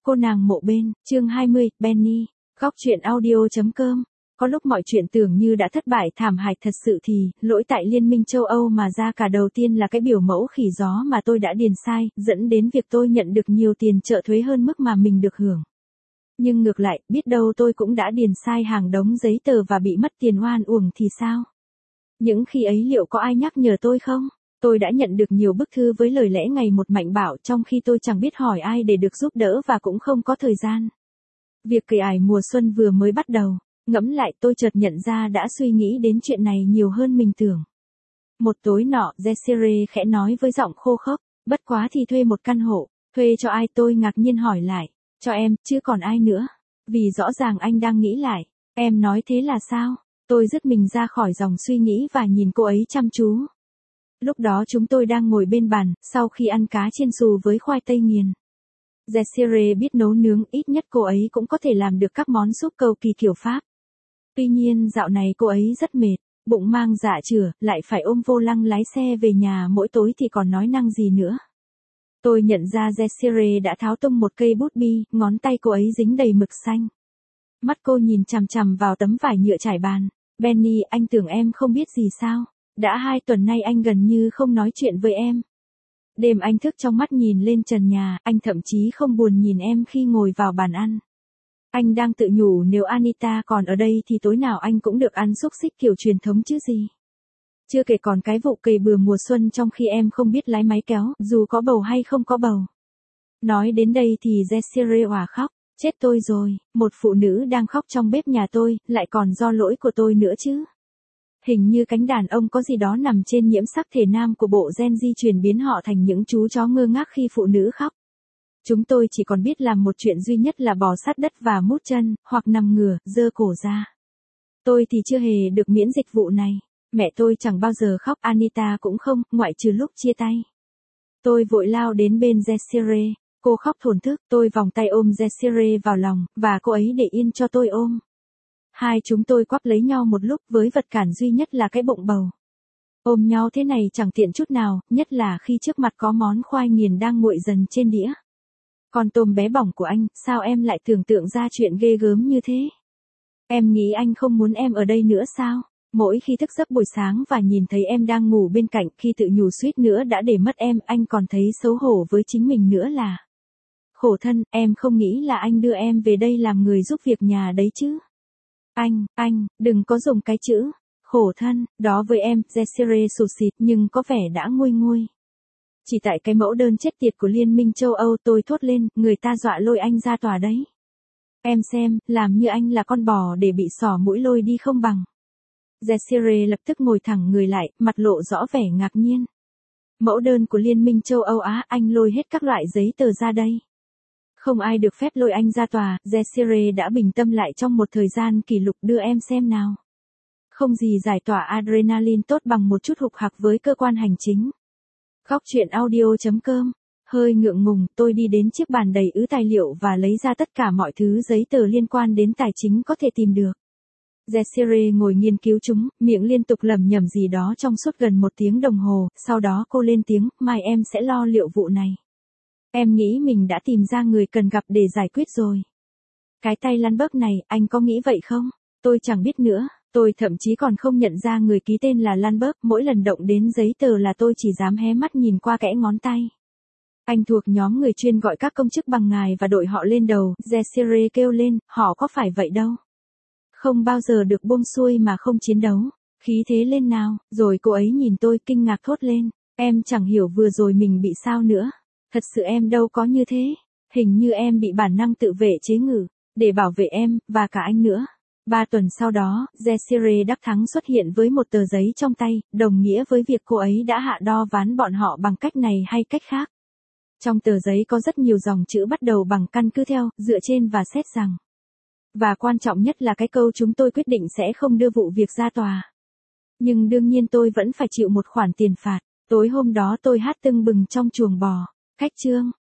Cô nàng mộ bên, chương 20, Benny, góc truyện audio.com. Có lúc mọi chuyện tưởng như đã thất bại thảm hại thật sự thì, lỗi tại Liên minh châu Âu mà ra cả đầu tiên là cái biểu mẫu khỉ gió mà tôi đã điền sai, dẫn đến việc tôi nhận được nhiều tiền trợ thuế hơn mức mà mình được hưởng. Nhưng ngược lại, biết đâu tôi cũng đã điền sai hàng đống giấy tờ và bị mất tiền oan uổng thì sao? Những khi ấy liệu có ai nhắc nhở tôi không? Tôi đã nhận được nhiều bức thư với lời lẽ ngày một mạnh bạo trong khi tôi chẳng biết hỏi ai để được giúp đỡ và cũng không có thời gian. Việc kỳ ải mùa xuân vừa mới bắt đầu, ngẫm lại tôi chợt nhận ra đã suy nghĩ đến chuyện này nhiều hơn mình tưởng. Một tối nọ, Desiree khẽ nói với giọng khô khốc, bất quá thì thuê một căn hộ, thuê cho ai? Tôi ngạc nhiên hỏi lại, cho em, chứ còn ai nữa? Vì rõ ràng anh đang nghĩ lại, em nói thế là sao? Tôi dứt mình ra khỏi dòng suy nghĩ và nhìn cô ấy chăm chú. Lúc đó chúng tôi đang ngồi bên bàn, sau khi ăn cá chiên xù với khoai tây nghiền. Desiree biết nấu nướng, ít nhất cô ấy cũng có thể làm được các món súp cầu kỳ kiểu Pháp. Tuy nhiên dạo này cô ấy rất mệt, bụng mang dạ chửa, lại phải ôm vô lăng lái xe về nhà mỗi tối thì còn nói năng gì nữa. Tôi nhận ra Desiree đã tháo tung một cây bút bi, ngón tay cô ấy dính đầy mực xanh. Mắt cô nhìn chằm chằm vào tấm vải nhựa trải bàn. Benny, anh tưởng em không biết gì sao? Đã 2 tuần nay anh gần như không nói chuyện với em. Đêm anh thức trong mắt nhìn lên trần nhà, anh thậm chí không buồn nhìn em khi ngồi vào bàn ăn. Anh đang tự nhủ nếu Anita còn ở đây thì tối nào anh cũng được ăn xúc xích kiểu truyền thống chứ gì. Chưa kể còn cái vụ cày bừa mùa xuân trong khi em không biết lái máy kéo, dù có bầu hay không có bầu. Nói đến đây thì Desiree òa khóc, chết tôi rồi, một phụ nữ đang khóc trong bếp nhà tôi, lại còn do lỗi của tôi nữa chứ. Hình như cánh đàn ông có gì đó nằm trên nhiễm sắc thể nam của bộ gen di truyền biến họ thành những chú chó ngơ ngác khi phụ nữ khóc. Chúng tôi chỉ còn biết làm một chuyện duy nhất là bò sát đất và mút chân, hoặc nằm ngửa, giơ cổ ra. Tôi thì chưa hề được miễn dịch vụ này. Mẹ tôi chẳng bao giờ khóc, Anita cũng không, ngoại trừ lúc chia tay. Tôi vội lao đến bên Desiree, cô khóc thổn thức, tôi vòng tay ôm Desiree vào lòng, và cô ấy để yên cho tôi ôm. Hai chúng tôi quắp lấy nhau một lúc với vật cản duy nhất là cái bụng bầu. Ôm nhau thế này chẳng tiện chút nào, nhất là khi trước mặt có món khoai nghiền đang nguội dần trên đĩa. Con tôm bé bỏng của anh, sao em lại tưởng tượng ra chuyện ghê gớm như thế? Em nghĩ anh không muốn em ở đây nữa sao? Mỗi khi thức giấc buổi sáng và nhìn thấy em đang ngủ bên cạnh, khi tự nhủ suýt nữa đã để mất em, anh còn thấy xấu hổ với chính mình nữa là. Khổ thân, em không nghĩ là anh đưa em về đây làm người giúp việc nhà đấy chứ? Anh, đừng có dùng cái chữ khổ thân đó với em. Desiree sụt sịt nhưng có vẻ đã nguôi nguôi. Chỉ tại cái mẫu đơn chết tiệt của Liên minh châu Âu, tôi thốt lên, người ta dọa lôi anh ra tòa đấy. Em xem, làm như anh là con bò để bị xỏ mũi lôi đi không bằng. Desiree lập tức ngồi thẳng người lại, mặt lộ rõ vẻ ngạc nhiên. Mẫu đơn của Liên minh châu Âu á? Anh lôi hết các loại giấy tờ ra đây. Không ai được phép lôi anh ra tòa. Desiree đã bình tâm lại trong một thời gian kỷ lục, đưa em xem nào. Không gì giải tỏa adrenaline tốt bằng một chút hục hặc với cơ quan hành chính. Góc truyện audio.com. Hơi ngượng ngùng, tôi đi đến chiếc bàn đầy ứ tài liệu và lấy ra tất cả mọi thứ giấy tờ liên quan đến tài chính có thể tìm được. Desiree ngồi nghiên cứu chúng, miệng liên tục lẩm nhẩm gì đó trong suốt gần 1 tiếng đồng hồ, sau đó cô lên tiếng, mai em sẽ lo liệu vụ này. Em nghĩ mình đã tìm ra người cần gặp để giải quyết rồi. Cái tay Lundberg này, anh có nghĩ vậy không? Tôi chẳng biết nữa, tôi thậm chí còn không nhận ra người ký tên là Lundberg, mỗi lần động đến giấy tờ là tôi chỉ dám hé mắt nhìn qua kẽ ngón tay. Anh thuộc nhóm người chuyên gọi các công chức bằng ngài và đội họ lên đầu, Desiree kêu lên, họ có phải vậy đâu. Không bao giờ được buông xuôi mà không chiến đấu, khí thế lên nào, rồi cô ấy nhìn tôi kinh ngạc thốt lên, em chẳng hiểu vừa rồi mình bị sao nữa. Thật sự em đâu có như thế, hình như em bị bản năng tự vệ chế ngự, để bảo vệ em, và cả anh nữa. 3 tuần sau đó, Desiree đắc thắng xuất hiện với một tờ giấy trong tay, đồng nghĩa với việc cô ấy đã hạ đo ván bọn họ bằng cách này hay cách khác. Trong tờ giấy có rất nhiều dòng chữ bắt đầu bằng căn cứ theo, dựa trên và xét rằng. Và quan trọng nhất là cái câu chúng tôi quyết định sẽ không đưa vụ việc ra tòa. Nhưng đương nhiên tôi vẫn phải chịu một khoản tiền phạt. Tối hôm đó tôi hát tưng bừng trong chuồng bò. Cách chương.